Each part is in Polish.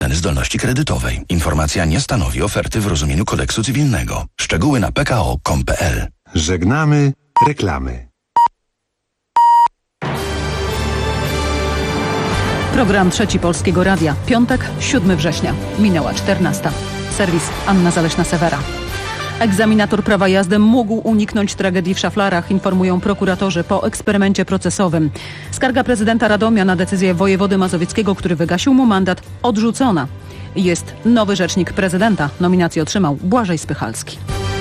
zdolności kredytowej. Informacja nie stanowi oferty w rozumieniu kodeksu cywilnego. Szczegóły na pko.com.pl. Żegnamy reklamy. Program Trzeci Polskiego Radia. Piątek, 7 września. Minęła 14. Serwis Anna Zaleśna-Sewera. Egzaminator prawa jazdy mógł uniknąć tragedii w Szaflarach, informują prokuratorzy po eksperymencie procesowym. Skarga prezydenta Radomia na decyzję wojewody mazowieckiego, który wygasił mu mandat, odrzucona. Jest nowy rzecznik prezydenta. Nominację otrzymał Błażej Spychalski.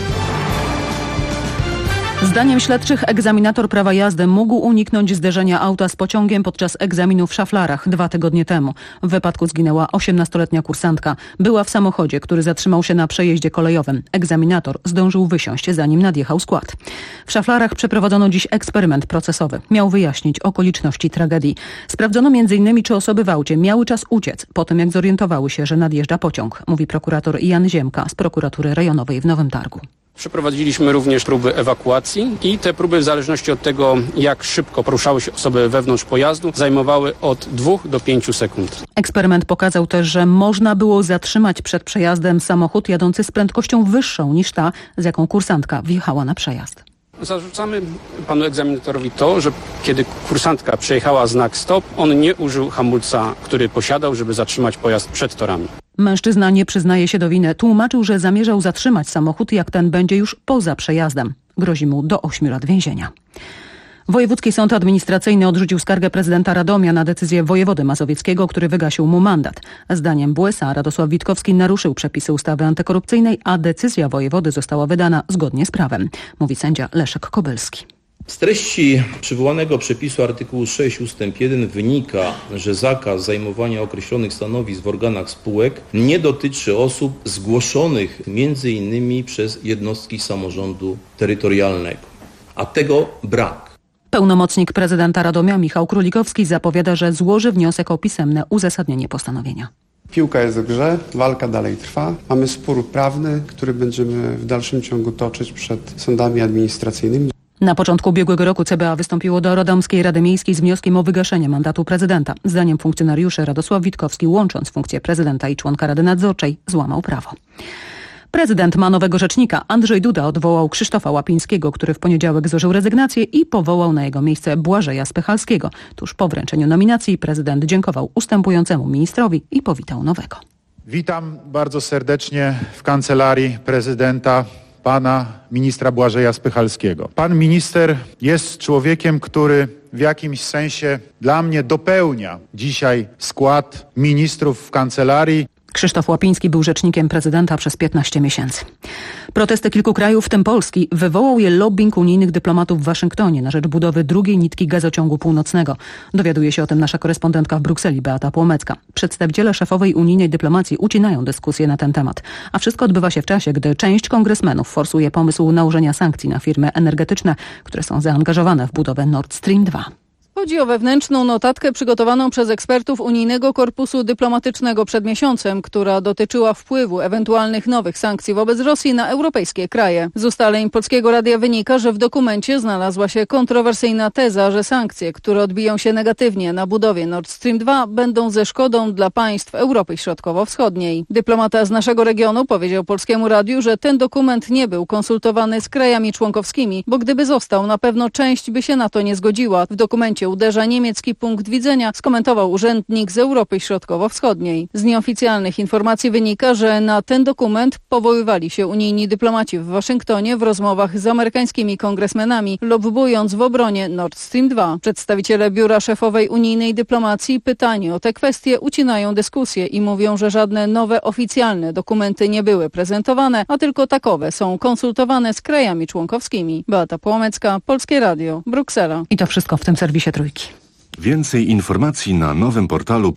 Zdaniem śledczych egzaminator prawa jazdy mógł uniknąć zderzenia auta z pociągiem podczas egzaminu w Szaflarach 2 tygodnie temu. W wypadku zginęła 18-letnia kursantka. Była w samochodzie, który zatrzymał się na przejeździe kolejowym. Egzaminator zdążył wysiąść, zanim nadjechał skład. W Szaflarach przeprowadzono dziś eksperyment procesowy. Miał wyjaśnić okoliczności tragedii. Sprawdzono m.in. czy osoby w aucie miały czas uciec po tym, jak zorientowały się, że nadjeżdża pociąg, mówi prokurator Jan Ziemka z prokuratury rejonowej w Nowym Targu. Przeprowadziliśmy również próby ewakuacji i te próby w zależności od tego, jak szybko poruszały się osoby wewnątrz pojazdu, zajmowały od 2 do 5 sekund. Eksperyment pokazał też, że można było zatrzymać przed przejazdem samochód jadący z prędkością wyższą niż ta, z jaką kursantka wjechała na przejazd. Zarzucamy panu egzaminatorowi to, że kiedy kursantka przejechała znak stop, on nie użył hamulca, który posiadał, żeby zatrzymać pojazd przed torami. Mężczyzna nie przyznaje się do winy. Tłumaczył, że zamierzał zatrzymać samochód, jak ten będzie już poza przejazdem. Grozi mu do 8 lat więzienia. Wojewódzki Sąd Administracyjny odrzucił skargę prezydenta Radomia na decyzję wojewody mazowieckiego, który wygasił mu mandat. Zdaniem WSA Radosław Witkowski naruszył przepisy ustawy antykorupcyjnej, a decyzja wojewody została wydana zgodnie z prawem, mówi sędzia Leszek Kobylski. Z treści przywołanego przepisu artykułu 6 ust. 1 wynika, że zakaz zajmowania określonych stanowisk w organach spółek nie dotyczy osób zgłoszonych m.in. przez jednostki samorządu terytorialnego, a tego brak. Pełnomocnik prezydenta Radomia Michał Królikowski zapowiada, że złoży wniosek o pisemne uzasadnienie postanowienia. Piłka jest w grze, walka dalej trwa. Mamy spór prawny, który będziemy w dalszym ciągu toczyć przed sądami administracyjnymi. Na początku ubiegłego roku CBA wystąpiło do Radomskiej Rady Miejskiej z wnioskiem o wygaszenie mandatu prezydenta. Zdaniem funkcjonariuszy Radosław Witkowski, łącząc funkcję prezydenta i członka Rady Nadzorczej, złamał prawo. Prezydent ma nowego rzecznika. Andrzej Duda odwołał Krzysztofa Łapińskiego, który w poniedziałek złożył rezygnację i powołał na jego miejsce Błażeja Spychalskiego. Tuż po wręczeniu nominacji prezydent dziękował ustępującemu ministrowi i powitał nowego. Witam bardzo serdecznie w kancelarii prezydenta pana ministra Błażeja Spychalskiego. Pan minister jest człowiekiem, który w jakimś sensie dla mnie dopełnia dzisiaj skład ministrów w kancelarii. Krzysztof Łapiński był rzecznikiem prezydenta przez 15 miesięcy. Protesty kilku krajów, w tym Polski, wywołał je lobbying unijnych dyplomatów w Waszyngtonie na rzecz budowy drugiej nitki gazociągu północnego. Dowiaduje się o tym nasza korespondentka w Brukseli, Beata Płomecka. Przedstawiciele szefowej unijnej dyplomacji ucinają dyskusję na ten temat. A wszystko odbywa się w czasie, gdy część kongresmenów forsuje pomysł nałożenia sankcji na firmy energetyczne, które są zaangażowane w budowę Nord Stream 2. Chodzi o wewnętrzną notatkę przygotowaną przez ekspertów Unijnego Korpusu Dyplomatycznego przed miesiącem, która dotyczyła wpływu ewentualnych nowych sankcji wobec Rosji na europejskie kraje. Z ustaleń Polskiego Radia wynika, że w dokumencie znalazła się kontrowersyjna teza, że sankcje, które odbiją się negatywnie na budowie Nord Stream 2, będą ze szkodą dla państw Europy Środkowo-Wschodniej. Dyplomata z naszego regionu powiedział Polskiemu Radiu, że ten dokument nie był konsultowany z krajami członkowskimi, bo gdyby został, na pewno część by się na to nie zgodziła. W dokumencie uderza niemiecki punkt widzenia, skomentował urzędnik z Europy Środkowo-Wschodniej. Z nieoficjalnych informacji wynika, że na ten dokument powoływali się unijni dyplomaci w Waszyngtonie w rozmowach z amerykańskimi kongresmenami, lobbując w obronie Nord Stream 2. Przedstawiciele biura szefowej unijnej dyplomacji pytani o te kwestie ucinają dyskusję i mówią, że żadne nowe oficjalne dokumenty nie były prezentowane, a tylko takowe są konsultowane z krajami członkowskimi. Beata Płomecka, Polskie Radio, Bruksela. I to wszystko w tym serwisie Trójki. Więcej informacji na nowym portalu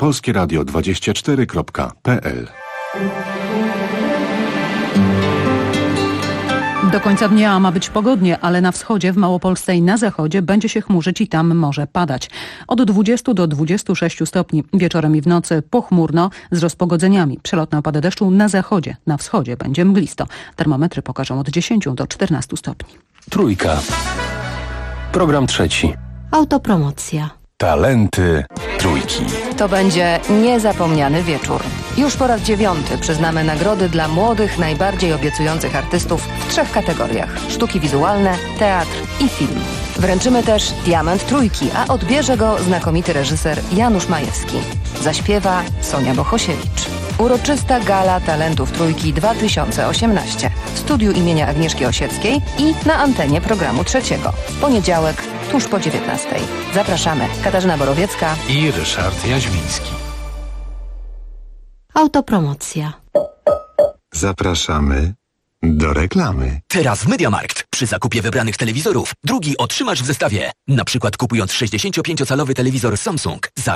polskieradio24.pl. Do końca dnia ma być pogodnie, ale na wschodzie, w Małopolsce i na zachodzie będzie się chmurzyć i tam może padać. Od 20 do 26 stopni. Wieczorem i w nocy pochmurno z rozpogodzeniami. Przelotne opady deszczu na zachodzie. Na wschodzie będzie mglisto. Termometry pokażą od 10 do 14 stopni. Trójka. Program trzeci. Autopromocja. Talenty Trójki. To będzie niezapomniany wieczór. Już po raz 9 przyznamy nagrody dla młodych, najbardziej obiecujących artystów w 3 kategoriach: sztuki wizualne, teatr i film. Wręczymy też Diament Trójki, a odbierze go znakomity reżyser Janusz Majewski. Zaśpiewa Sonia Bohosiewicz. Uroczysta Gala Talentów Trójki 2018 w studiu imienia Agnieszki Osieckiej i na antenie programu Trzeciego. W poniedziałek, tuż po 19:00. Zapraszamy. Katarzyna Borowiecka i Ryszard Jaźwiński. Autopromocja. Zapraszamy do reklamy. Teraz w MediaMarkt. Przy zakupie wybranych telewizorów drugi otrzymasz w zestawie. Na przykład kupując 65-calowy telewizor Samsung za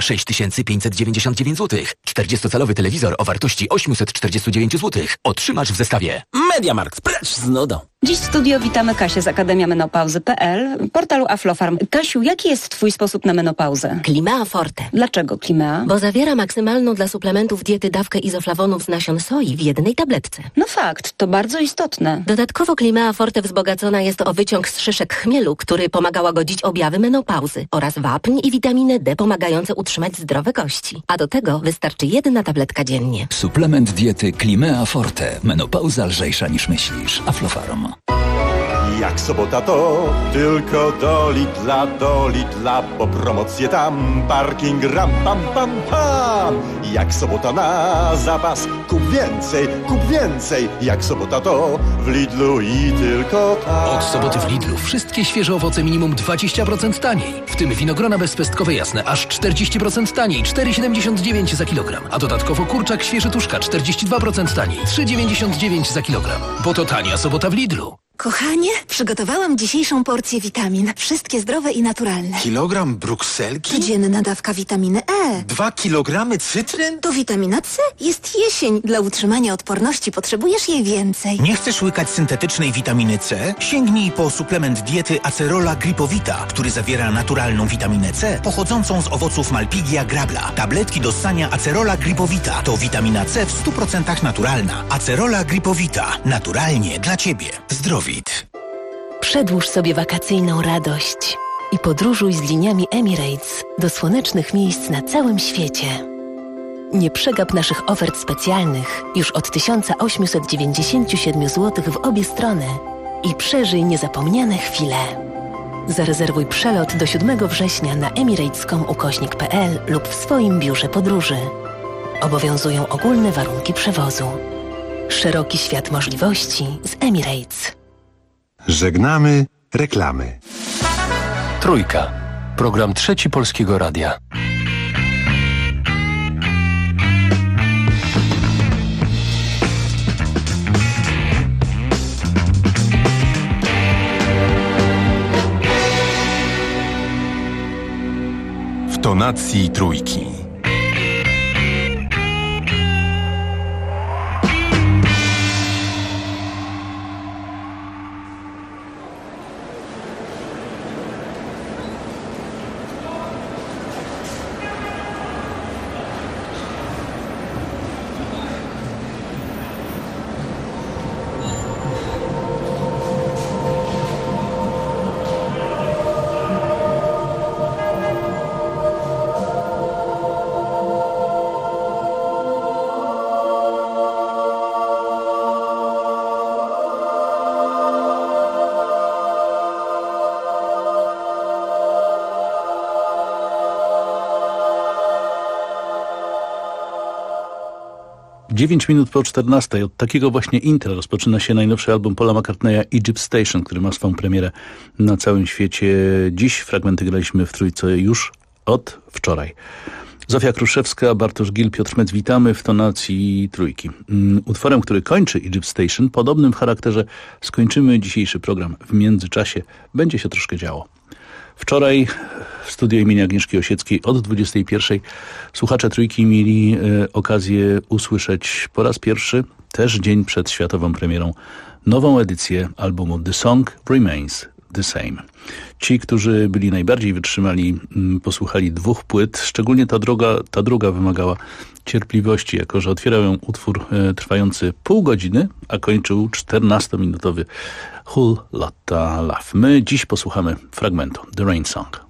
6599 zł, 40-calowy telewizor o wartości 849 zł otrzymasz w zestawie. MediaMarkt. Precz z nudą. Dziś w studio witamy Kasię z akademiamenopauzy.pl, portalu Aflofarm. Kasiu, jaki jest twój sposób na menopauzę? Climea Forte. Dlaczego Climea? Bo zawiera maksymalną dla suplementów diety dawkę izoflawonów z nasion soi w jednej tabletce. No fakt, to bardzo istotne. Dodatkowo Climea Forte wzbogacona jest o wyciąg z szyszek chmielu, który pomaga łagodzić objawy menopauzy, oraz wapń i witaminę D pomagające utrzymać zdrowe kości. A do tego wystarczy 1 tabletka dziennie. Suplement diety Climea Forte. Menopauza lżejsza niż myślisz. Aflofarm. Jak sobota to tylko do Lidla, bo promocje tam, parking ram pam pam pam. Jak sobota na zapas, kup więcej, jak sobota to w Lidlu i tylko tam. Od soboty w Lidlu wszystkie świeże owoce minimum 20% taniej. W tym winogrona bezpestkowe jasne aż 40% taniej, 4,79 za kilogram. A dodatkowo kurczak świeży tuszka 42% taniej, 3,99 za kilogram. Bo to tania sobota w Lidlu. Kochanie, przygotowałam dzisiejszą porcję witamin. Wszystkie zdrowe i naturalne. Kilogram brukselki? Codzienna dawka witaminy E. 2 kilogramy cytryn? To witamina C. Jest jesień. Dla utrzymania odporności potrzebujesz jej więcej. Nie chcesz łykać syntetycznej witaminy C? Sięgnij po suplement diety Acerola Gripowita, który zawiera naturalną witaminę C pochodzącą z owoców Malpighia grabla. Tabletki do ssania Acerola Gripowita to witamina C w 100% naturalna. Acerola Gripowita. Naturalnie dla Ciebie. Zdrowit. Przedłuż sobie wakacyjną radość i podróżuj z liniami Emirates do słonecznych miejsc na całym świecie. Nie przegap naszych ofert specjalnych już od 1897 zł w obie strony i przeżyj niezapomniane chwile. Zarezerwuj przelot do 7 września na emirates.com/pl lub w swoim biurze podróży. Obowiązują ogólne warunki przewozu. Szeroki świat możliwości z Emirates. Żegnamy reklamy. Trójka. Program Trzeci Polskiego Radia. W tonacji trójki. Dziewięć minut po 14. Od takiego właśnie intra rozpoczyna się najnowszy album Paula McCartneya Egypt Station, który ma swą premierę na całym świecie. Dziś fragmenty graliśmy w Trójce już od wczoraj. Zofia Kruszewska, Bartosz Gil, Piotr Mec, witamy w tonacji Trójki. Utworem, który kończy Egypt Station, podobnym w charakterze, skończymy dzisiejszy program. W międzyczasie będzie się troszkę działo. Wczoraj w studiu imienia Agnieszki Osieckiej od 21:00 słuchacze Trójki mieli okazję usłyszeć po raz pierwszy, też dzień przed światową premierą, nową edycję albumu The Song Remains the Same. Ci, którzy byli najbardziej wytrzymali, posłuchali 2 płyt. Szczególnie ta druga wymagała cierpliwości, jako że otwierał ją utwór trwający pół godziny, a kończył 14-minutowy Whole Lotta Love. My dziś posłuchamy fragmentu The Rain Song.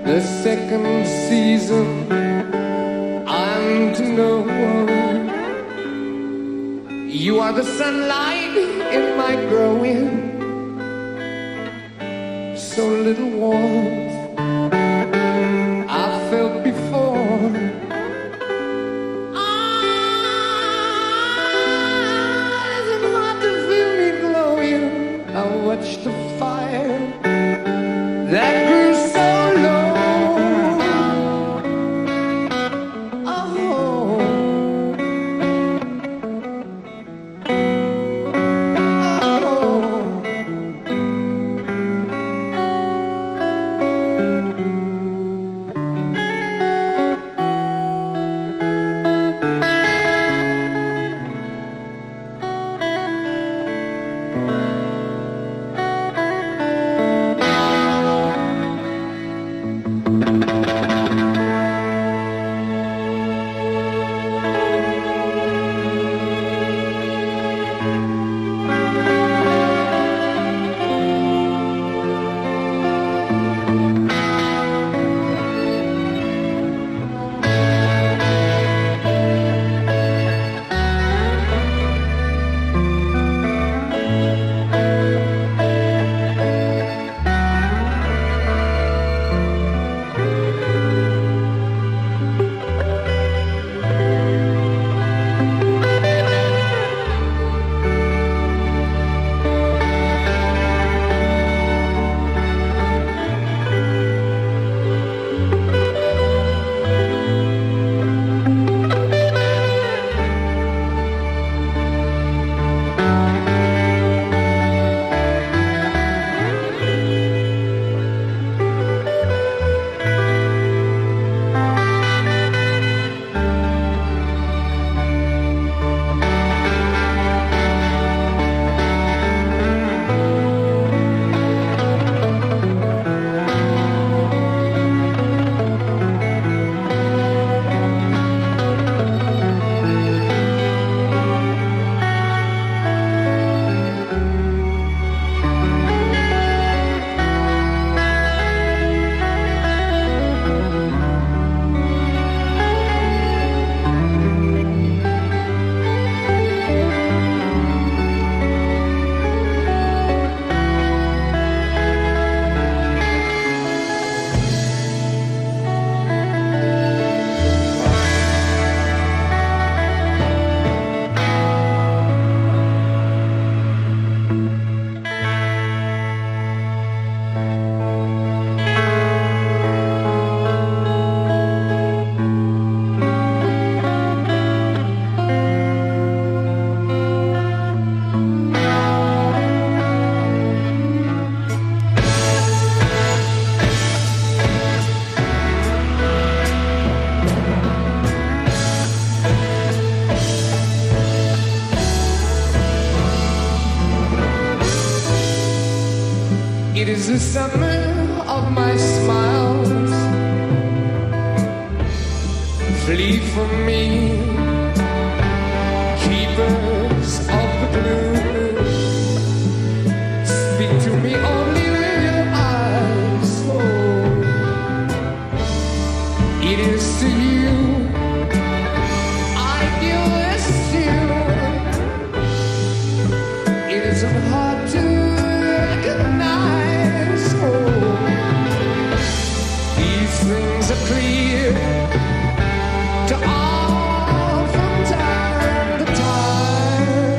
the second season, I'm to know. You are the sunlight in my growing, so little warmth I felt before. Eyes and heart to feel me glowing. I watched the fire that grew so low. It is the summer of my smiles. Flee from me, keepers of the blue. Speak to me only with your eyes. Oh, it is to you I give this tune. It isn't hard to recognize. Oh, these things are clear to all from time to time.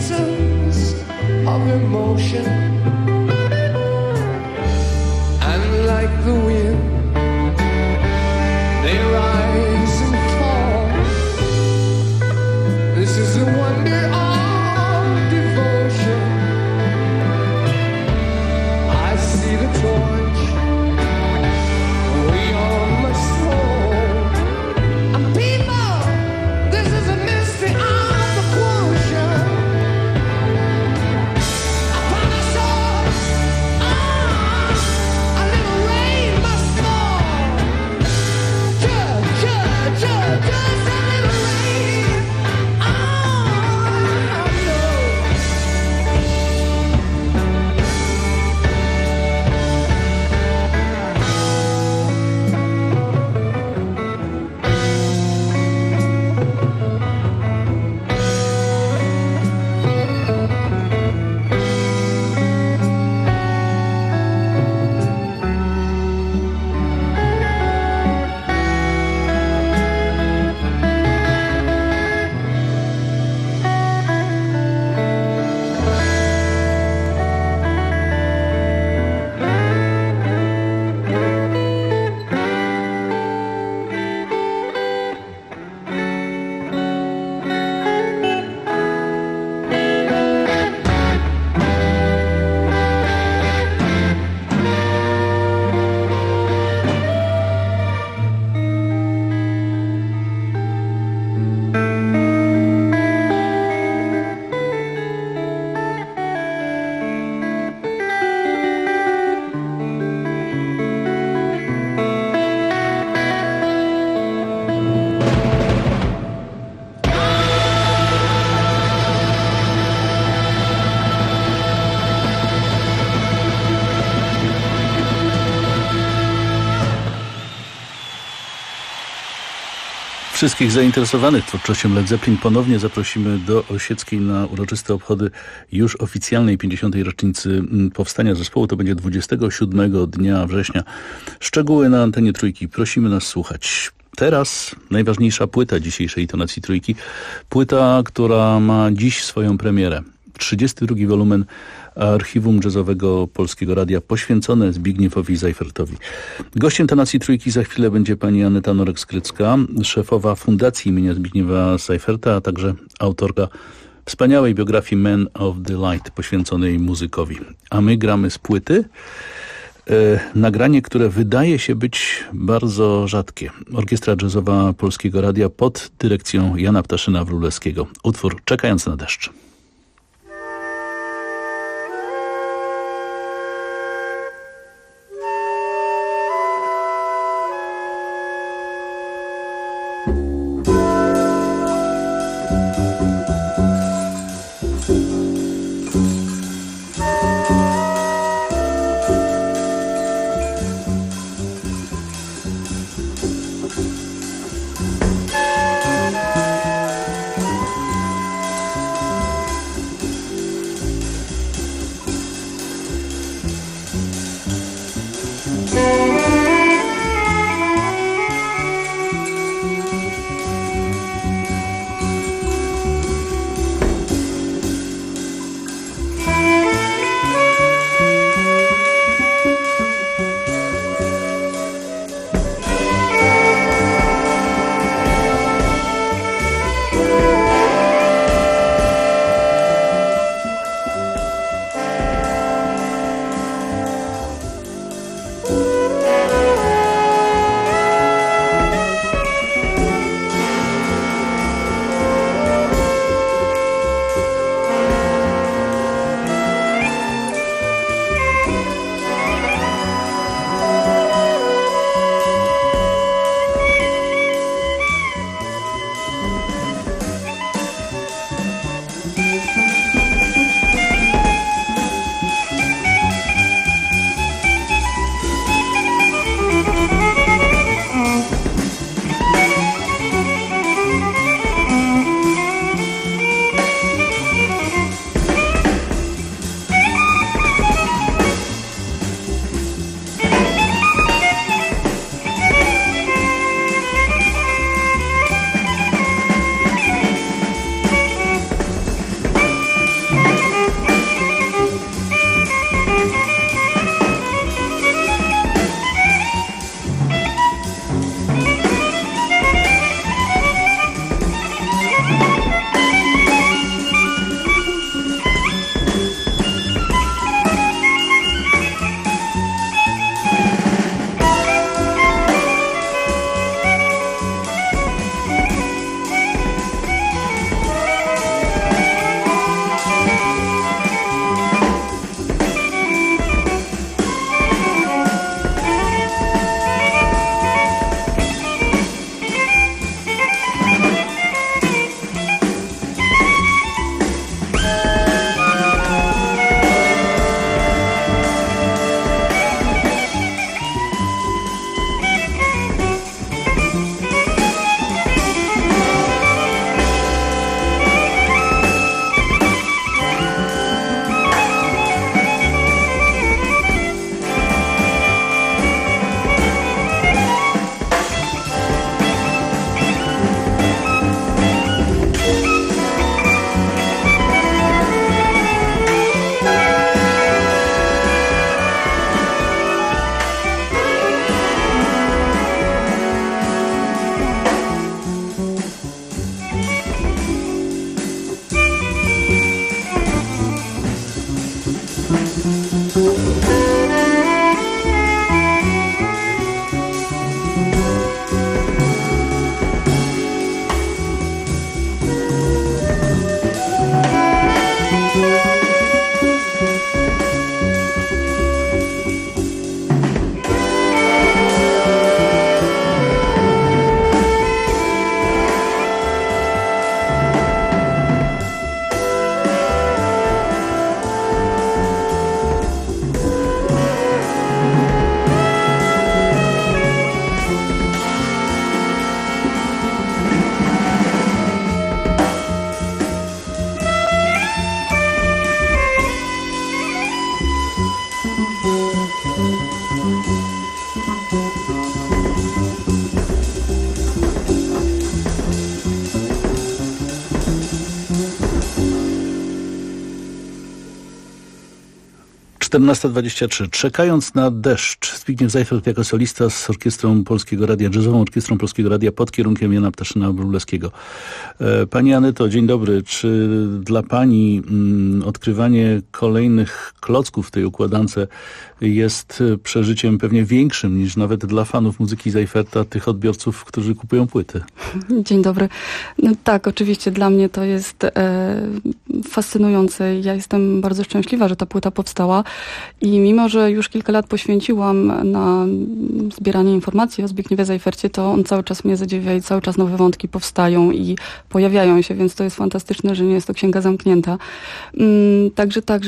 seasons of emotion, and like the wind, they rise and fall. This is the wonder of devotion. I see the torch we all must hold. And people, this is a mystery of the quotient. Upon us all, a little rain must fall. Just a little rain. Wszystkich zainteresowanych twórczością Led Zeppelin ponownie zaprosimy do Osieckiej na uroczyste obchody już oficjalnej 50. rocznicy powstania zespołu. To będzie 27 dnia września. Szczegóły na antenie Trójki. Prosimy nas słuchać. Teraz najważniejsza płyta dzisiejszej tonacji Trójki. Płyta, która ma dziś swoją premierę. 32 wolumen archiwum jazzowego Polskiego Radia poświęcone Zbigniewowi Seifertowi. Gościem tonacji Trójki za chwilę będzie pani Aneta Norek-Skrycka, szefowa Fundacji imienia Zbigniewa Seiferta, a także autorka wspaniałej biografii Man of the Light poświęconej muzykowi. A my gramy z płyty nagranie, które wydaje się być bardzo rzadkie. Orkiestra Jazzowa Polskiego Radia pod dyrekcją Jana Ptaszyna-Wróblewskiego. Utwór Czekając na deszcz. 14:23. Czekając na deszcz, Zbigniew Seifert jako solista z Orkiestrą Polskiego Radia, Jazzową Orkiestrą Polskiego Radia pod kierunkiem Jana Ptaszyna-Wróblewskiego. Pani Aneto, dzień dobry. Czy dla Pani odkrywanie kolejnych klocków w tej układance jest przeżyciem pewnie większym niż nawet dla fanów muzyki Seiferta, tych odbiorców, którzy kupują płyty? Dzień dobry. No tak, oczywiście dla mnie to jest fascynujące. Ja jestem bardzo szczęśliwa, że ta płyta powstała i mimo, że już kilka lat poświęciłam na zbieranie informacji o Zbigniewie Seifercie, to on cały czas mnie zadziwia i cały czas nowe wątki powstają i pojawiają się, więc to jest fantastyczne, że nie jest to księga zamknięta. Także tak,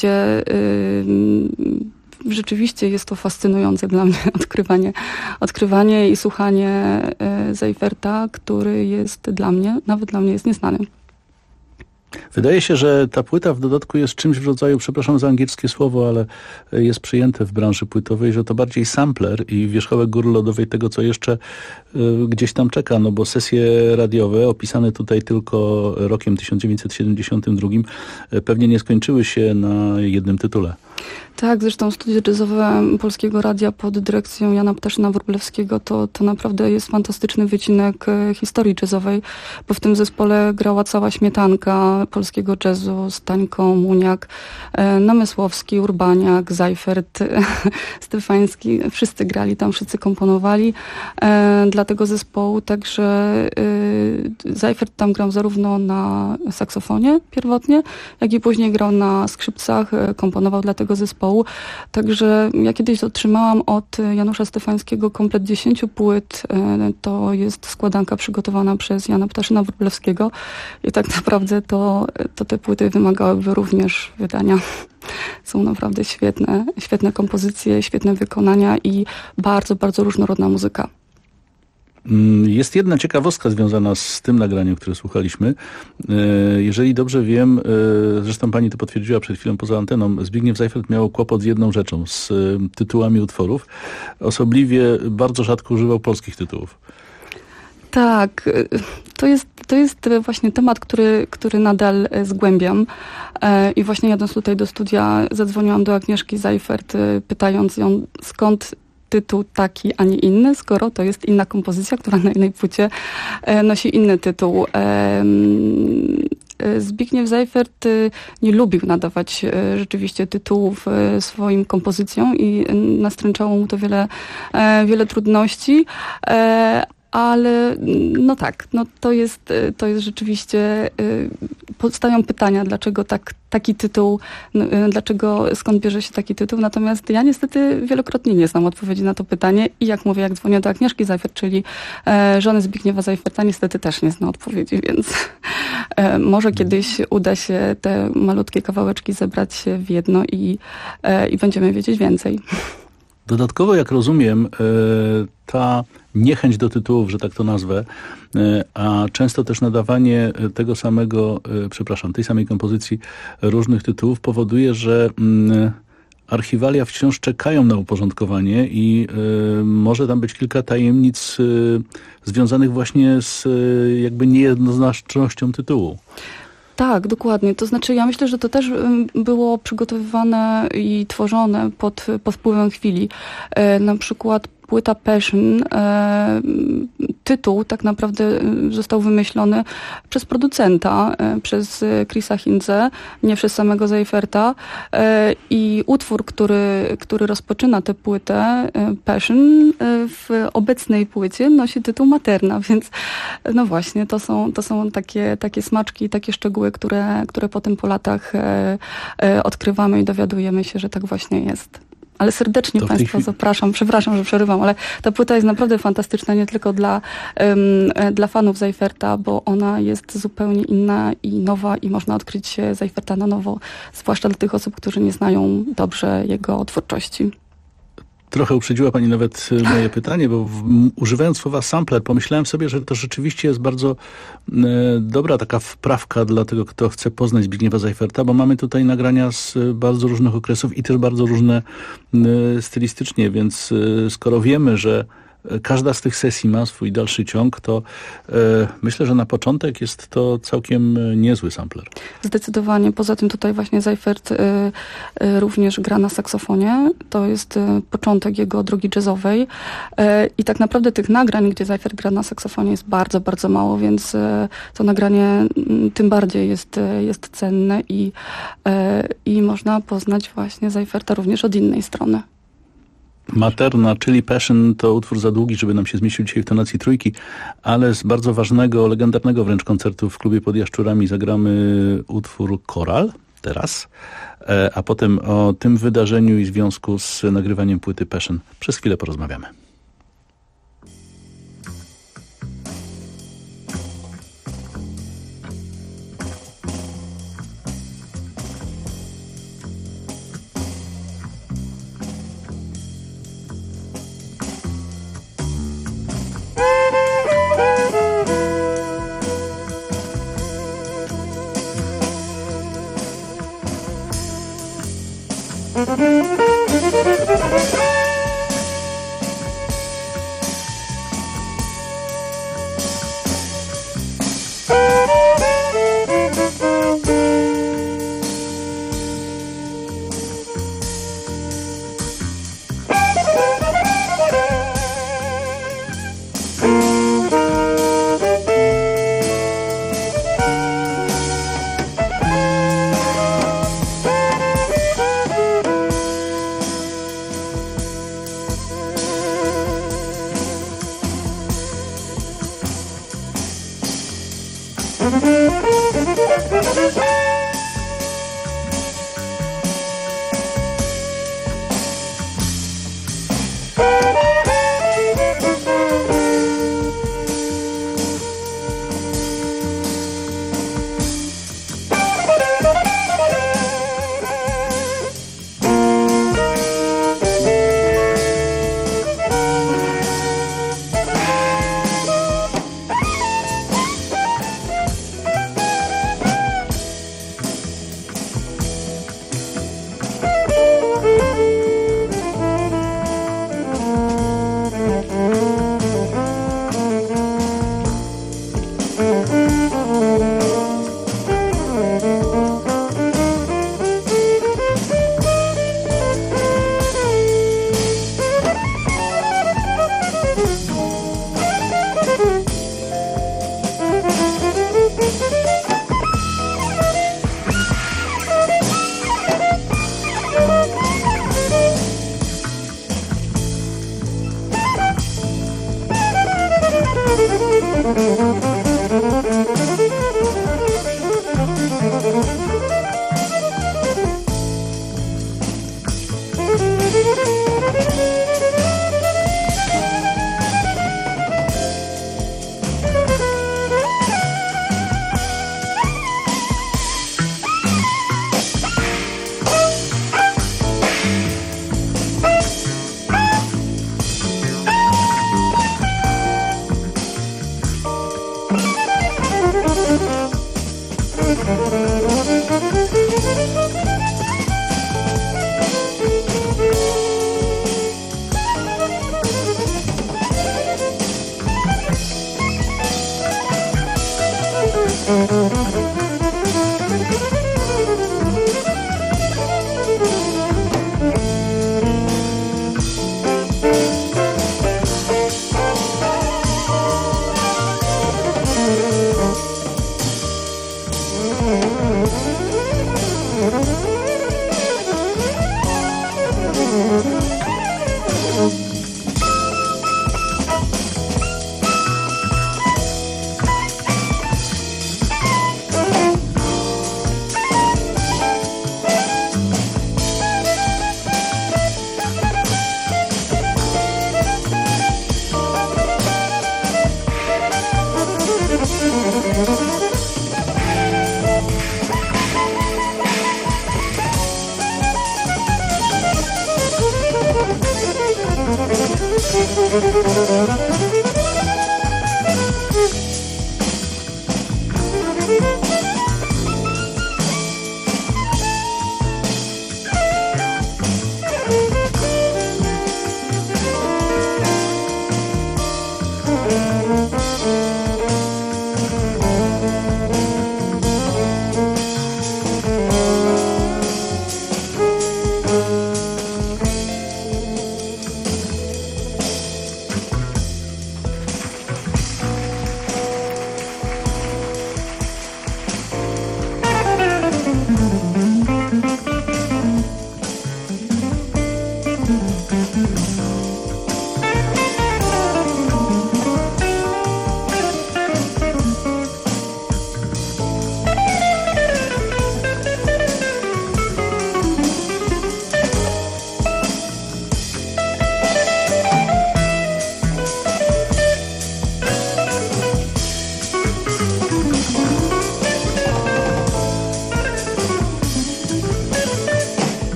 rzeczywiście jest to fascynujące dla mnie odkrywanie i słuchanie Seiferta, który jest nawet dla mnie jest nieznany. Wydaje się, że ta płyta w dodatku jest czymś w rodzaju, przepraszam za angielskie słowo, ale jest przyjęte w branży płytowej, że to bardziej sampler i wierzchołek góry lodowej tego, co jeszcze gdzieś tam czeka, no bo sesje radiowe, opisane tutaj tylko rokiem 1972, pewnie nie skończyły się na jednym tytule. Tak, zresztą studia jazzowe Polskiego Radia pod dyrekcją Jana Ptaszyna-Wróblewskiego to naprawdę jest fantastyczny wycinek historii jazzowej, bo w tym zespole grała cała śmietanka polskiego jazzu, Stańko, Muniak, Namysłowski, Urbaniak, Seifert, Stefański, wszyscy grali tam, wszyscy komponowali dla tego zespołu, także Seifert tam grał zarówno na saksofonie pierwotnie, jak i później grał na skrzypcach, komponował dla tego zespołu. Także ja kiedyś otrzymałam od Janusza Stefańskiego komplet 10 płyt. To jest składanka przygotowana przez Jana Ptaszyna-Wróblewskiego i tak naprawdę to te płyty wymagałyby również wydania. Są naprawdę świetne kompozycje, świetne wykonania i bardzo, bardzo różnorodna muzyka. Jest jedna ciekawostka związana z tym nagraniem, które słuchaliśmy. Jeżeli dobrze wiem, zresztą pani to potwierdziła przed chwilą poza anteną, Zbigniew Seifert miał kłopot z jedną rzeczą, z tytułami utworów. Osobliwie bardzo rzadko używał polskich tytułów. Tak, to jest właśnie temat, który nadal zgłębiam. I właśnie jadąc tutaj do studia zadzwoniłam do Agnieszki Seifert, pytając ją, skąd tytuł taki, a nie inny, skoro to jest inna kompozycja, która na jednej płycie nosi inny tytuł. Zbigniew Seifert nie lubił nadawać rzeczywiście tytułów swoim kompozycjom i nastręczało mu to wiele trudności. Ale no tak, no to jest rzeczywiście, powstają pytania, dlaczego taki tytuł, skąd bierze się taki tytuł, natomiast ja niestety wielokrotnie nie znam odpowiedzi na to pytanie i jak mówię, jak dzwonię do Agnieszki Seifert, czyli żony Zbigniewa Seiferta, niestety też nie zna odpowiedzi, więc może kiedyś uda się te malutkie kawałeczki zebrać w jedno i będziemy wiedzieć więcej. Dodatkowo, jak rozumiem, ta niechęć do tytułów, że tak to nazwę, a często też nadawanie tej samej kompozycji różnych tytułów powoduje, że archiwalia wciąż czekają na uporządkowanie i może tam być kilka tajemnic związanych właśnie z jakby niejednoznacznością tytułu. Tak, dokładnie. To znaczy ja myślę, że to też było przygotowywane i tworzone pod wpływem chwili. Na przykład płyta Passion, tytuł tak naprawdę został wymyślony przez producenta, przez Chrisa Hintze, nie przez samego Seiferta. I utwór, który rozpoczyna tę płytę, Passion, w obecnej płycie nosi tytuł Materna, więc no właśnie, to są takie smaczki, takie szczegóły, które potem po latach odkrywamy i dowiadujemy się, że tak właśnie jest. Ale serdecznie Państwa zapraszam, przepraszam, że przerywam, ale ta płyta jest naprawdę fantastyczna, nie tylko dla fanów Seiferta, bo ona jest zupełnie inna i nowa i można odkryć Seiferta na nowo, zwłaszcza dla tych osób, którzy nie znają dobrze jego twórczości. Trochę uprzedziła pani nawet moje pytanie, bo używając słowa sampler, pomyślałem sobie, że to rzeczywiście jest bardzo dobra taka wprawka dla tego, kto chce poznać Zbigniewa Seiferta, bo mamy tutaj nagrania z bardzo różnych okresów i też bardzo różne stylistycznie, więc skoro wiemy, że każda z tych sesji ma swój dalszy ciąg, to myślę, że na początek jest to całkiem niezły sampler. Zdecydowanie. Poza tym tutaj właśnie Seifert również gra na saksofonie. To jest początek jego drogi jazzowej. I tak naprawdę tych nagrań, gdzie Seifert gra na saksofonie, jest bardzo, bardzo mało, więc to nagranie tym bardziej jest cenne i można poznać właśnie Seiferta również od innej strony. Materna, czyli Passion, to utwór za długi, żeby nam się zmieścił dzisiaj w tonacji trójki, ale z bardzo ważnego, legendarnego wręcz koncertu w klubie pod Jaszczurami zagramy utwór Koral teraz, a potem o tym wydarzeniu i związku z nagrywaniem płyty Passion przez chwilę porozmawiamy.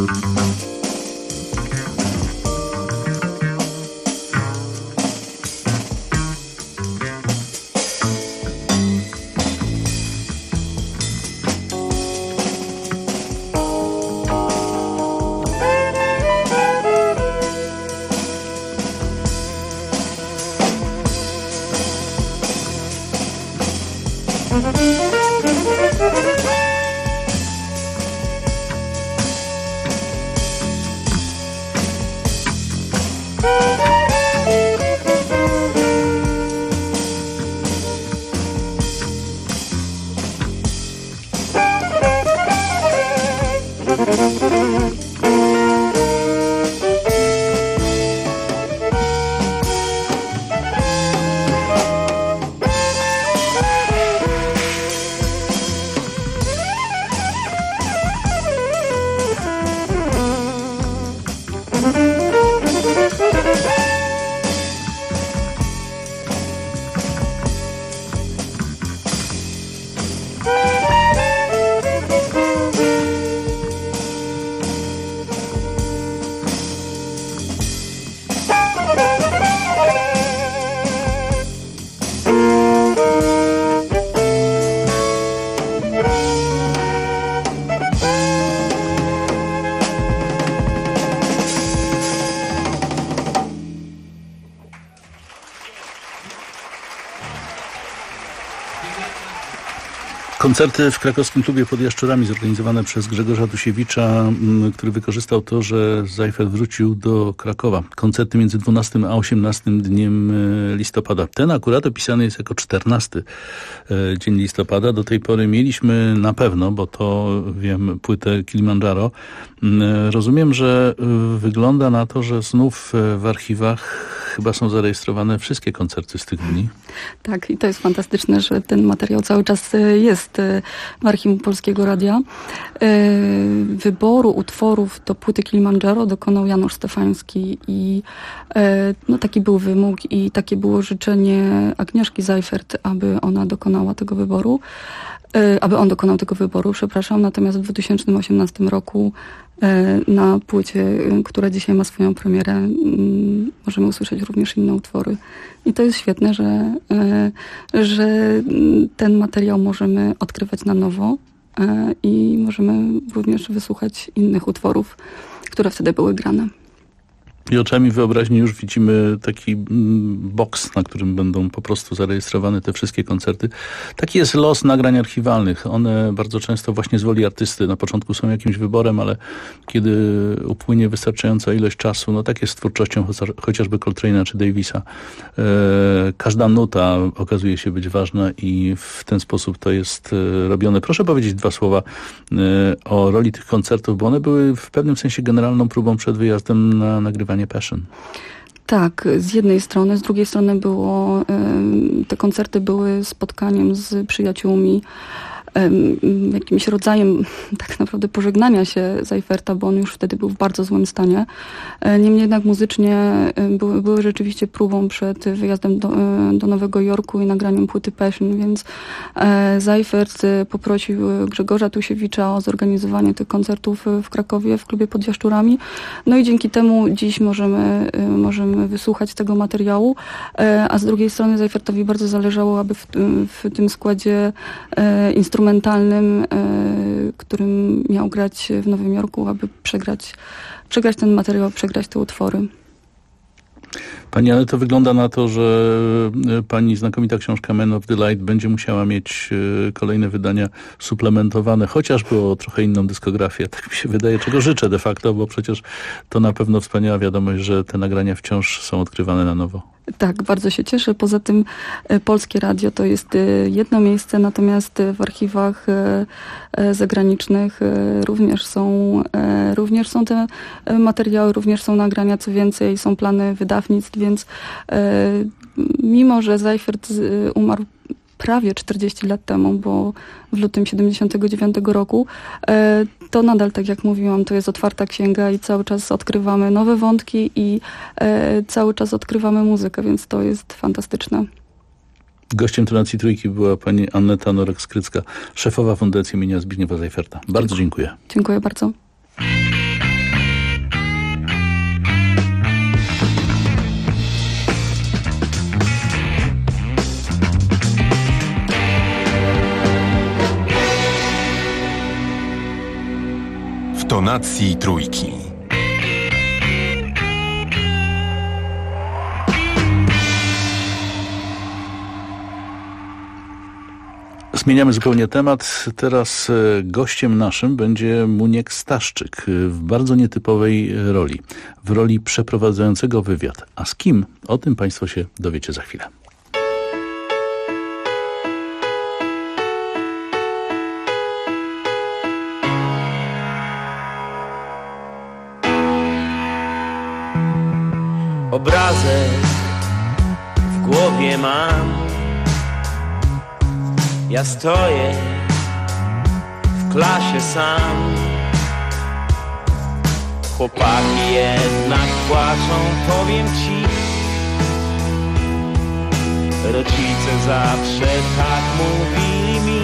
Koncerty w krakowskim klubie Pod Jaszczurami zorganizowane przez Grzegorza Dusiewicza, który wykorzystał to, że Seifert wrócił do Krakowa. Koncerty między 12 a 18 dniem listopada. Ten akurat opisany jest jako 14 dzień listopada. Do tej pory mieliśmy na pewno, bo to wiem, płytę Kilimandżaro. Rozumiem, że wygląda na to, że znów w archiwach chyba są zarejestrowane wszystkie koncerty z tych dni. Tak, i to jest fantastyczne, że ten materiał cały czas jest w archiwum Polskiego Radia. Wyboru utworów do płyty Kilimandżaro dokonał Janusz Stefański i taki był wymóg i takie było życzenie Agnieszki Seifert, aby on dokonał tego wyboru. Natomiast w 2018 roku na płycie, która dzisiaj ma swoją premierę, możemy usłyszeć również inne utwory. I to jest świetne, że ten materiał możemy odkrywać na nowo i możemy również wysłuchać innych utworów, które wtedy były grane. I oczami wyobraźni już widzimy taki boks, na którym będą po prostu zarejestrowane te wszystkie koncerty. Taki jest los nagrań archiwalnych. One bardzo często właśnie z woli artysty na początku są jakimś wyborem, ale kiedy upłynie wystarczająca ilość czasu, no tak jest z twórczością chociażby Coltrane'a czy Davisa. Każda nuta okazuje się być ważna i w ten sposób to jest robione. Proszę powiedzieć dwa słowa o roli tych koncertów, bo one były w pewnym sensie generalną próbą przed wyjazdem na nagrywanie Passion. Tak, z jednej strony, z drugiej strony te koncerty były spotkaniem z przyjaciółmi, jakimś rodzajem tak naprawdę pożegnania się Seiferta, bo on już wtedy był w bardzo złym stanie. Niemniej jednak muzycznie były rzeczywiście próbą przed wyjazdem do Nowego Jorku i nagraniem płyty Passion, więc Seifert poprosił Grzegorza Dusiewicza o zorganizowanie tych koncertów w Krakowie, w klubie Pod Jaszczurami. No i dzięki temu dziś możemy wysłuchać tego materiału, a z drugiej strony Seifertowi bardzo zależało, aby w tym składzie instrumentalnym, którym miał grać w Nowym Jorku, aby przegrać ten materiał, przegrać te utwory. Pani, ale to wygląda na to, że pani znakomita książka Man of the Light będzie musiała mieć kolejne wydania suplementowane, chociażby o trochę inną dyskografię. Tak mi się wydaje, czego życzę de facto, bo przecież to na pewno wspaniała wiadomość, że te nagrania wciąż są odkrywane na nowo. Tak, bardzo się cieszę. Poza tym Polskie Radio to jest jedno miejsce, natomiast w archiwach zagranicznych również są te materiały, również są nagrania, co więcej, są plany wydawnictw, więc mimo, że Seifert umarł prawie 40 lat temu, bo w lutym 79 roku, to nadal, tak jak mówiłam, to jest otwarta księga i cały czas odkrywamy nowe wątki i cały czas odkrywamy muzykę, więc to jest fantastyczne. Gościem Tonacji Trójki była pani Anneta Norek-Skrycka, szefowa Fundacji imienia Zbigniewa Seiferta. Bardzo dziękuję. Dziękuję bardzo. tonacji trójki. Zmieniamy zupełnie temat. Teraz gościem naszym będzie Muniek Staszczyk w bardzo nietypowej roli. W roli przeprowadzającego wywiad. A z kim? O tym Państwo się dowiecie za chwilę. Obrazek w głowie mam. Ja stoję w klasie sam. Chłopaki jednak płaczą, powiem ci. Rodzice zawsze tak mówili mi.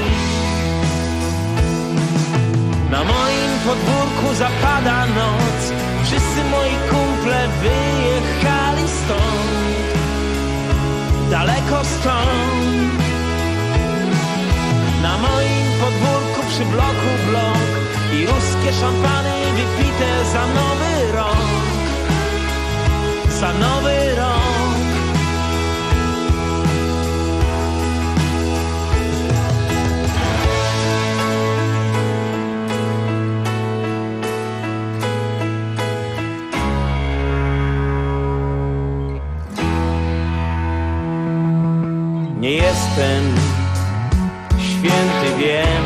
Na moim podwórku zapada noc. Wszyscy moi kumple wyjechali stąd. Daleko stąd. Na moim podwórku przy bloku blok i ruskie szampany wypite za nowy rok. Za nowy rok. Nie jestem święty, wiem.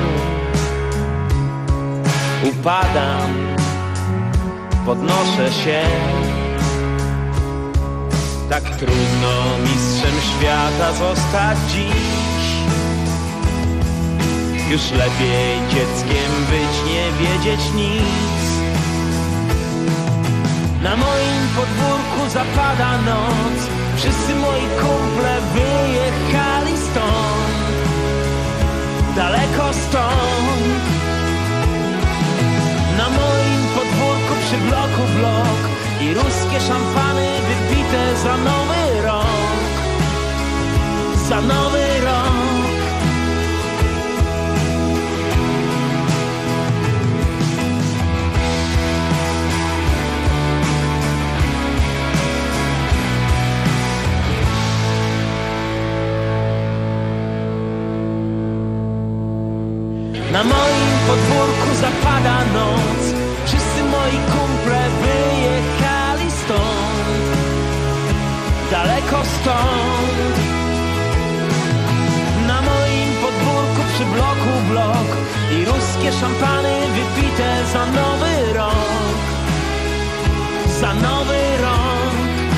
Upadam, podnoszę się. Tak trudno mistrzem świata zostać dziś. Już lepiej dzieckiem być, nie wiedzieć nic. Na moim podwórku zapada noc. Wszyscy moi kumple wyjechali stąd. Daleko stąd. Na moim podwórku przy bloku blok i ruskie szampany wypite za nowy rok. Za nowy rok. Na moim podwórku zapada noc. Wszyscy moi kumple wyjechali stąd. Daleko stąd. Na moim podwórku przy bloku blok i ruskie szampany wypite za nowy rok. Za nowy rok.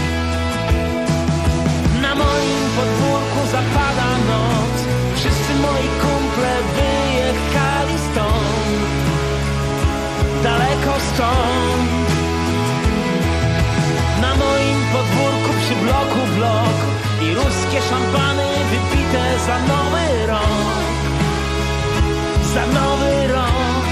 Na moim podwórku zapada noc. Wszyscy moi kumple wyjechali stąd. Daleko stąd. Na moim podwórku przy bloku blok i ruskie szampany wypite za nowy rok. Za nowy rok.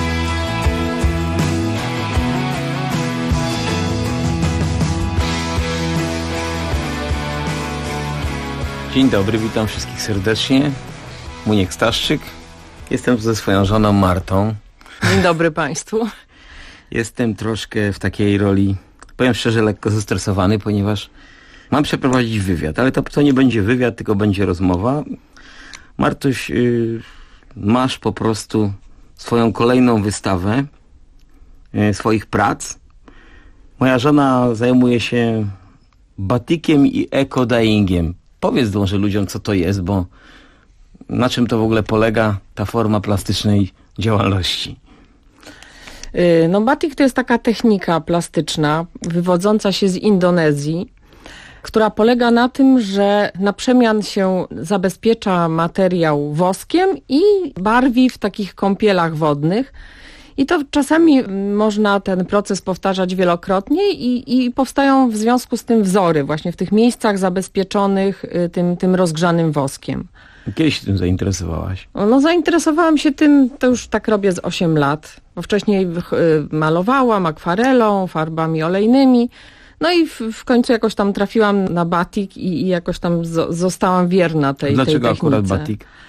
Dzień dobry, witam wszystkich serdecznie. Muniek Staszczyk. Jestem tu ze swoją żoną Martą. Dzień dobry Państwu. Jestem troszkę w takiej roli, powiem szczerze, lekko zestresowany, ponieważ mam przeprowadzić wywiad, ale to nie będzie wywiad, tylko będzie rozmowa. Martuś, masz po prostu swoją kolejną wystawę swoich prac. Moja żona zajmuje się batikiem i eco-dyingiem. Powiedz może ludziom, co to jest, bo na czym to w ogóle polega ta forma plastycznej działalności? No batik to jest taka technika plastyczna wywodząca się z Indonezji, która polega na tym, że na przemian się zabezpiecza materiał woskiem i barwi w takich kąpielach wodnych. I to czasami można ten proces powtarzać wielokrotnie i powstają w związku z tym wzory właśnie w tych miejscach zabezpieczonych tym rozgrzanym woskiem. Kiedy się tym zainteresowałaś? No zainteresowałam się tym, to już tak robię z 8 lat. Bo wcześniej malowałam akwarelą, farbami olejnymi. No i w końcu jakoś tam trafiłam na batik i jakoś tam zostałam wierna tej technice. Dlaczego akurat batik?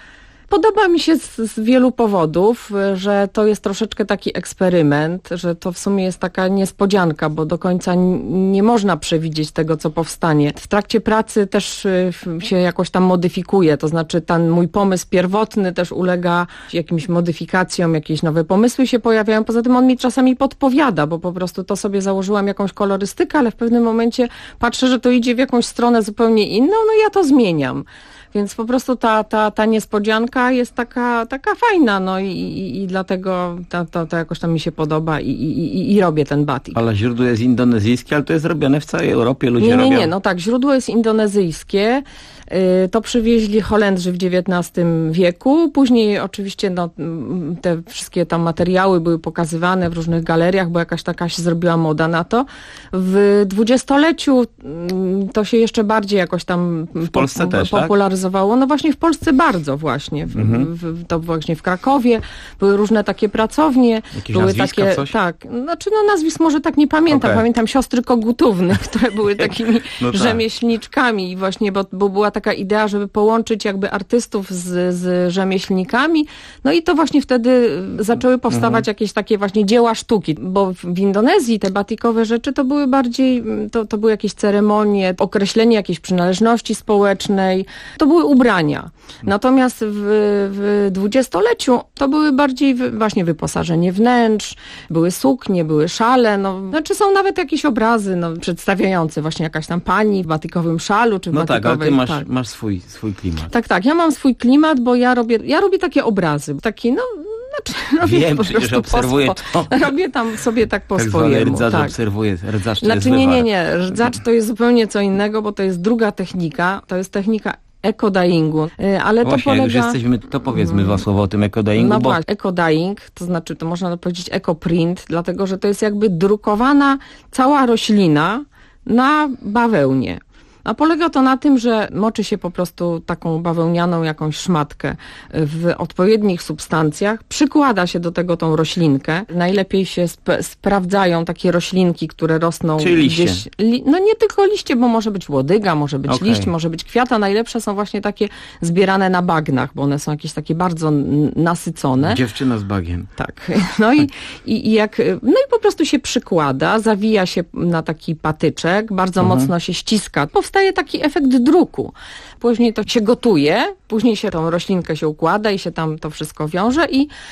Podoba mi się z wielu powodów, że to jest troszeczkę taki eksperyment, że to w sumie jest taka niespodzianka, bo do końca nie można przewidzieć tego, co powstanie. W trakcie pracy też się jakoś tam modyfikuje, to znaczy ten mój pomysł pierwotny też ulega jakimś modyfikacjom, jakieś nowe pomysły się pojawiają. Poza tym on mi czasami podpowiada, bo po prostu to sobie założyłam jakąś kolorystykę, ale w pewnym momencie patrzę, że to idzie w jakąś stronę zupełnie inną, no ja to zmieniam. Więc po prostu ta niespodzianka jest taka fajna, no i dlatego to jakoś tam mi się podoba i robię ten batik. Ale źródło jest indonezyjskie, ale to jest robione w całej Europie, ludzie robią. Nie, no tak, źródło jest indonezyjskie. To przywieźli Holendrzy w XIX wieku. Później oczywiście te wszystkie tam materiały były pokazywane w różnych galeriach, bo jakaś taka się zrobiła moda na to. W dwudziestoleciu to się jeszcze bardziej jakoś tam w Polsce też, popularyzowało. No właśnie w Polsce bardzo właśnie. To właśnie w Krakowie były różne takie pracownie. Jakieś były nazwiska, takie, coś? tak, znaczy nazwisk może tak nie pamiętam. Okay. Pamiętam siostry Kogutówny, które były takimi rzemieślniczkami i właśnie, bo była taka idea, żeby połączyć jakby artystów z rzemieślnikami. No i to właśnie wtedy zaczęły powstawać jakieś takie właśnie dzieła sztuki, bo w Indonezji te batikowe rzeczy to były bardziej, to były jakieś ceremonie, określenie jakiejś przynależności społecznej. To były ubrania. Natomiast w dwudziestoleciu to były bardziej właśnie wyposażenie wnętrz, były suknie, były szale, znaczy są nawet jakieś obrazy przedstawiające właśnie jakaś tam pani w batykowym szalu, czy w batikowej... tak, ale ty masz swój klimat. Tak, ja mam swój klimat, bo ja robię takie obrazy, Wiem, przecież obserwuję to. Robię tam sobie tak po swojemu. Rdzacz obserwuje, rdzacz to jest nie, rdzacz to jest zupełnie co innego, bo to jest druga technika, to jest technika eco-dyingu, ale właśnie, to polega... jak już jesteśmy, to powiedzmy dwa słowa o tym eco-dyingu. No właśnie, eco-dyeing, to znaczy, to można powiedzieć eco-print, dlatego, że to jest jakby drukowana cała roślina na bawełnie. A polega to na tym, że moczy się po prostu taką bawełnianą jakąś szmatkę w odpowiednich substancjach, przykłada się do tego tą roślinkę. Najlepiej się sprawdzają takie roślinki, które rosną gdzieś. No nie tylko liście, bo może być łodyga, może być liść, może być kwiat, a najlepsze są właśnie takie zbierane na bagnach, bo one są jakieś takie bardzo nasycone. Dziewczyna z bagiem. Tak. No i po prostu się przykłada, zawija się na taki patyczek, bardzo mocno się ściska. Powstaje taki efekt druku. Później to się gotuje, później się tą roślinkę się układa i się tam to wszystko wiąże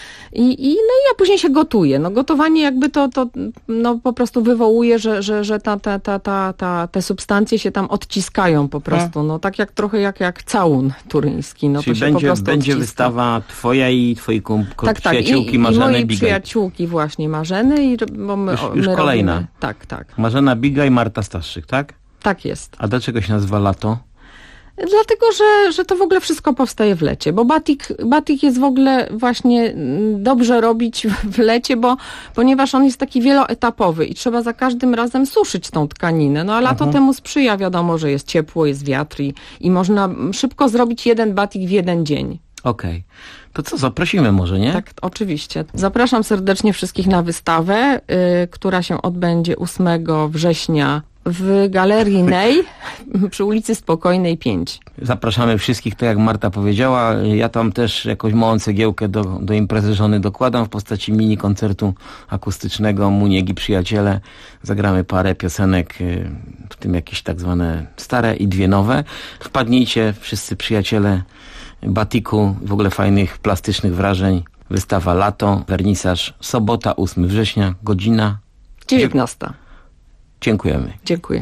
a później się gotuje. No gotowanie jakby to po prostu wywołuje, że te substancje się tam odciskają po prostu. No tak jak całun turyński. No, czyli to się po prostu będzie odciska. Wystawa twoja i twojej przyjaciółki i Marzeny mojej Bigaj. przyjaciółki właśnie Marzeny. Bo my kolejna. Robimy, tak. Marzena Bigaj i Marta Staszyk, tak? Tak jest. A dlaczego się nazywa lato? Dlatego, że to w ogóle wszystko powstaje w lecie, bo batik jest w ogóle właśnie dobrze robić w lecie, ponieważ on jest taki wieloetapowy i trzeba za każdym razem suszyć tą tkaninę. No a lato temu sprzyja, wiadomo, że jest ciepło, jest wiatr i można szybko zrobić jeden batik w jeden dzień. Okej. To co, zaprosimy może, nie? Tak, oczywiście. Zapraszam serdecznie wszystkich na wystawę, która się odbędzie 8 września w Galerii Nej przy ulicy Spokojnej 5. Zapraszamy wszystkich, tak jak Marta powiedziała. Ja tam też jakąś małą cegiełkę do imprezy żony dokładam w postaci mini koncertu akustycznego Muniegi Przyjaciele. Zagramy parę piosenek, w tym jakieś tak zwane stare i dwie nowe. Wpadnijcie wszyscy przyjaciele batiku, w ogóle fajnych plastycznych wrażeń. Wystawa Lato, wernisaż, sobota 8 września, godzina 19. Dziękujemy. Dziękuję.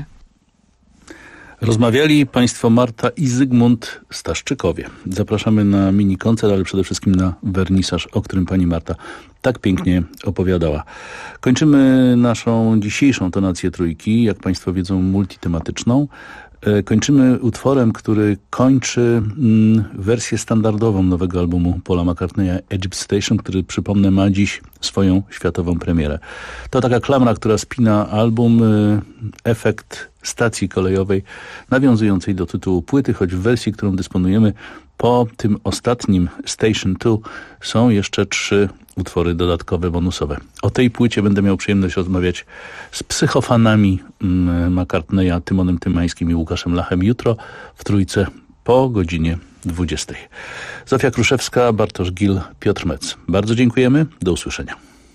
Rozmawiali Państwo Marta i Zygmunt Staszczykowie. Zapraszamy na mini koncert, ale przede wszystkim na wernisaż, o którym pani Marta tak pięknie opowiadała. Kończymy naszą dzisiejszą tonację trójki, jak Państwo wiedzą, multitematyczną. Kończymy utworem, który kończy wersję standardową nowego albumu Paula McCartneya Egypt Station, który, przypomnę, ma dziś swoją światową premierę. To taka klamra, która spina album, efekt stacji kolejowej nawiązującej do tytułu płyty, choć w wersji, którą dysponujemy po tym ostatnim Station 2 są jeszcze 3 utwory dodatkowe, bonusowe. O tej płycie będę miał przyjemność rozmawiać z psychofanami McCartneya, Tymonem Tymańskim i Łukaszem Lachem jutro w Trójce po godzinie 20. Zofia Kruszewska, Bartosz Gil, Piotr Mec. Bardzo dziękujemy. Do usłyszenia.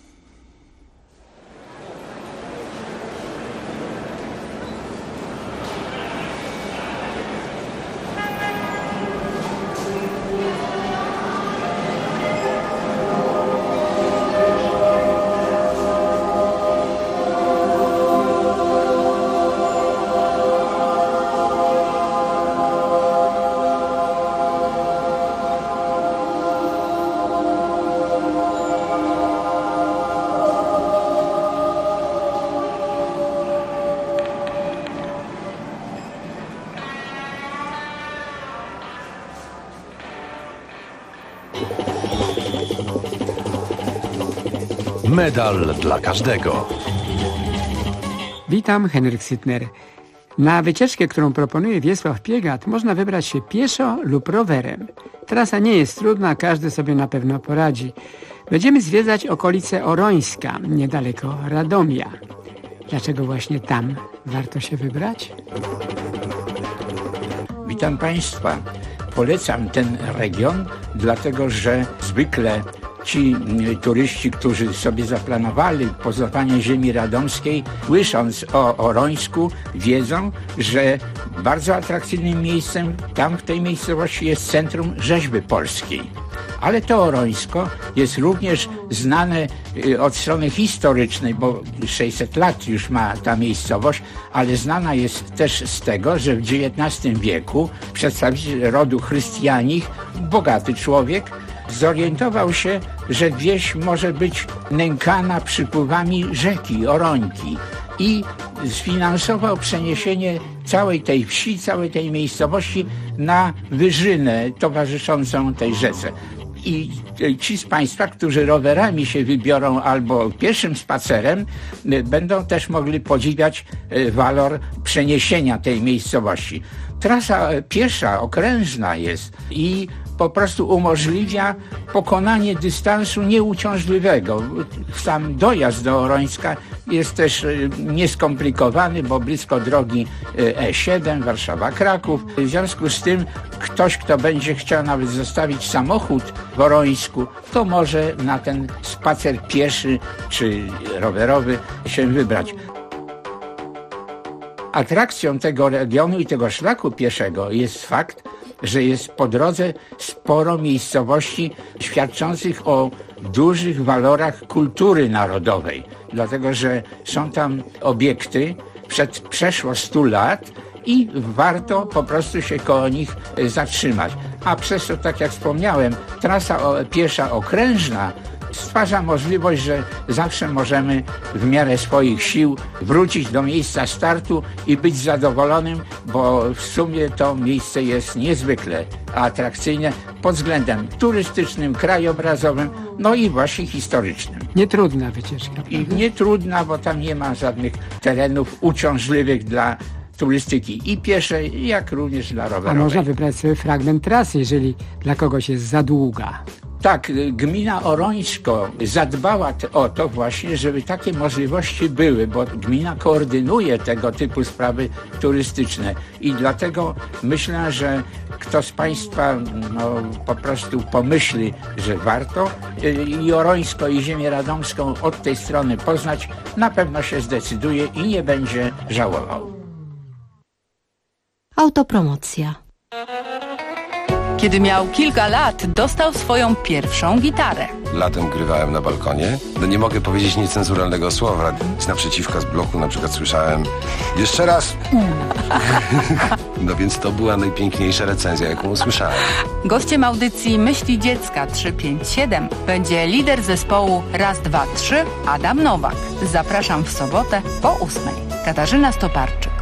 Medal dla każdego. Witam, Henryk Sytner. Na wycieczkę, którą proponuje Wiesław Piegat, można wybrać się pieszo lub rowerem. Trasa nie jest trudna, każdy sobie na pewno poradzi. Będziemy zwiedzać okolice Orońska, niedaleko Radomia. Dlaczego właśnie tam warto się wybrać? Witam Państwa. Polecam ten region, dlatego że zwykle ci turyści, którzy sobie zaplanowali poznawanie ziemi radomskiej, słysząc o Orońsku, wiedzą, że bardzo atrakcyjnym miejscem tam w tej miejscowości jest centrum rzeźby polskiej. Ale to Orońsko jest również znane od strony historycznej, bo 600 lat już ma ta miejscowość, ale znana jest też z tego, że w XIX wieku przedstawiciel rodu chrystianich, bogaty człowiek, zorientował się, że wieś może być nękana przypływami rzeki Orońki i sfinansował przeniesienie całej tej wsi, całej tej miejscowości na wyżynę towarzyszącą tej rzece. I ci z Państwa, którzy rowerami się wybiorą albo pieszym spacerem, będą też mogli podziwiać walor przeniesienia tej miejscowości. Trasa piesza, okrężna jest i po prostu umożliwia pokonanie dystansu nieuciążliwego. Sam dojazd do Orońska jest też nieskomplikowany, bo blisko drogi E7 Warszawa-Kraków. W związku z tym ktoś, kto będzie chciał nawet zostawić samochód w Orońsku, to może na ten spacer pieszy czy rowerowy się wybrać. Atrakcją tego regionu i tego szlaku pieszego jest fakt, że jest po drodze sporo miejscowości świadczących o dużych walorach kultury narodowej, dlatego że są tam obiekty przeszło 100 lat i warto po prostu się koło nich zatrzymać. A przez to, tak jak wspomniałem, trasa piesza okrężna stwarza możliwość, że zawsze możemy w miarę swoich sił wrócić do miejsca startu i być zadowolonym, bo w sumie to miejsce jest niezwykle atrakcyjne pod względem turystycznym, krajobrazowym, no i właśnie historycznym. Nietrudna wycieczka. I nietrudna, bo tam nie ma żadnych terenów uciążliwych dla turystyki i pieszej, jak również dla rowerowej. A można wybrać sobie fragment trasy, jeżeli dla kogoś jest za długa. Tak, gmina Orońsko zadbała o to właśnie, żeby takie możliwości były, bo gmina koordynuje tego typu sprawy turystyczne i dlatego myślę, że kto z Państwa po prostu pomyśli, że warto i Orońsko i ziemię radomską od tej strony poznać, na pewno się zdecyduje i nie będzie żałował. Autopromocja. Kiedy miał kilka lat, dostał swoją pierwszą gitarę. Latem grywałem na balkonie. No nie mogę powiedzieć niecenzuralnego słowa. Z naprzeciwka z bloku na przykład słyszałem jeszcze raz. No więc to była najpiękniejsza recenzja, jaką usłyszałem. Gościem audycji Myśli Dziecka 357 będzie lider zespołu Raz, Dwa, Trzy Adam Nowak. Zapraszam w sobotę po 8. Katarzyna Stoparczyk.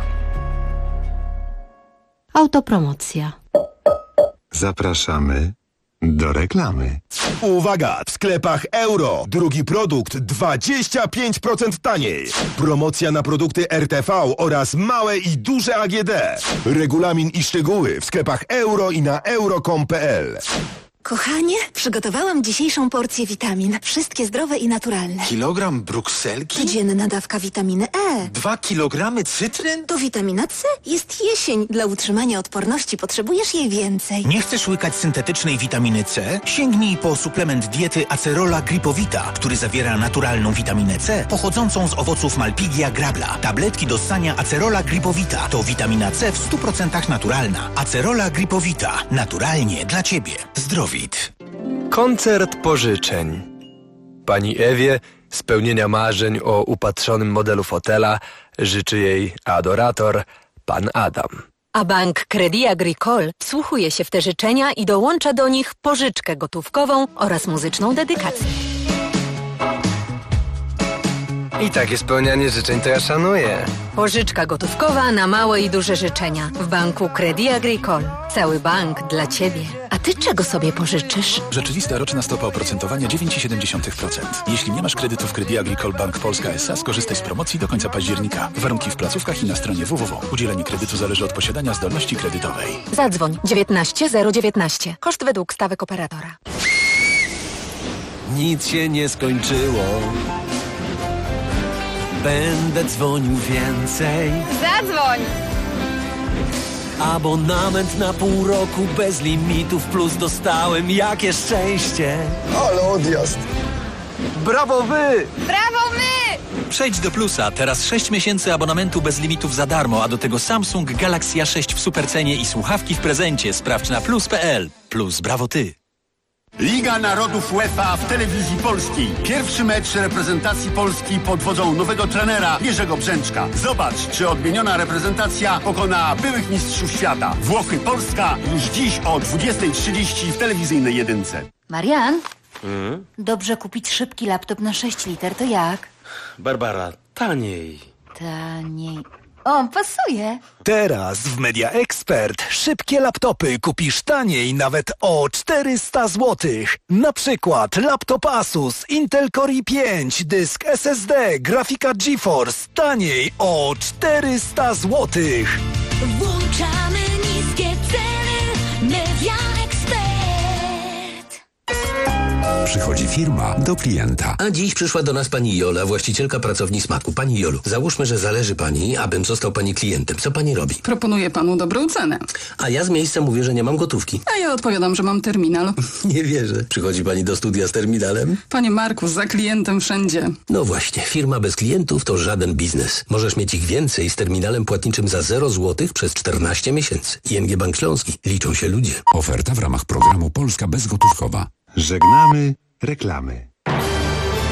Autopromocja. Zapraszamy do reklamy. Uwaga! W sklepach Euro. Drugi produkt 25% taniej. Promocja na produkty RTV oraz małe i duże AGD. Regulamin i szczegóły w sklepach Euro i na euro.com.pl. Kochanie, przygotowałam dzisiejszą porcję witamin. Wszystkie zdrowe i naturalne. Kilogram brukselki? Codzienna dawka witaminy E. 2 kilogramy cytryn? To witamina C. Jest jesień. Dla utrzymania odporności potrzebujesz jej więcej. Nie chcesz łykać syntetycznej witaminy C? Sięgnij po suplement diety Acerola Gripowita, który zawiera naturalną witaminę C pochodzącą z owoców Malpigia grabla. Tabletki do ssania Acerola Gripowita to witamina C w 100% naturalna. Acerola Gripowita. Naturalnie dla Ciebie. Zdrowit. Koncert pożyczeń. Pani Ewie spełnienia marzeń o upatrzonym modelu fotela życzy jej adorator, pan Adam. A bank Crédit Agricole wsłuchuje się w te życzenia i dołącza do nich pożyczkę gotówkową oraz muzyczną dedykację. I takie spełnianie życzeń to ja szanuję. Pożyczka gotówkowa na małe i duże życzenia w banku Crédit Agricole. Cały bank dla Ciebie. A Ty czego sobie pożyczysz? Rzeczywista roczna stopa oprocentowania 9,7%. Jeśli nie masz kredytu w Crédit Agricole Bank Polska S.A., skorzystaj z promocji do końca października. Warunki w placówkach i na stronie www. Udzielenie kredytu zależy od posiadania zdolności kredytowej. Zadzwoń 19 019. Koszt według stawek operatora. Nic się nie skończyło. Będę dzwonił więcej. Zadzwoń! Abonament na pół roku bez limitów plus dostałem. Jakie szczęście! Ale odjazd! Brawo wy! Brawo my! Przejdź do Plusa. Teraz 6 miesięcy abonamentu bez limitów za darmo, a do tego Samsung Galaxy A6 w supercenie i słuchawki w prezencie. Sprawdź na plus.pl. Plus, brawo ty! Liga Narodów UEFA w telewizji polskiej. Pierwszy mecz reprezentacji Polski pod wodzą nowego trenera Jerzego Brzęczka. Zobacz, czy odmieniona reprezentacja pokona byłych mistrzów świata. Włochy-Polska już dziś o 20:30 w telewizyjnej jedynce. Marian, dobrze kupić szybki laptop na 6 liter, to jak? Barbara, taniej. Taniej. O, pasuje. Teraz w Media Expert szybkie laptopy kupisz taniej nawet o 400 zł. Na przykład laptop Asus Intel Core i5, dysk SSD, grafika GeForce taniej o 400 zł. Włączamy niskie ceny. Media Expert. Przychodzi firma do klienta. A dziś przyszła do nas pani Jola, właścicielka pracowni Smaku. Pani Jolu, załóżmy, że zależy pani, abym został pani klientem. Co pani robi? Proponuję panu dobrą cenę. A ja z miejsca mówię, że nie mam gotówki. A ja odpowiadam, że mam terminal. Nie wierzę. Przychodzi pani do studia z terminalem? Panie Marku, za klientem wszędzie. No właśnie, firma bez klientów to żaden biznes. Możesz mieć ich więcej z terminalem płatniczym za 0 zł przez 14 miesięcy. ING Bank Śląski. Liczą się ludzie. Oferta w ramach programu Polska Bezgotówkowa. Żegnamy reklamy.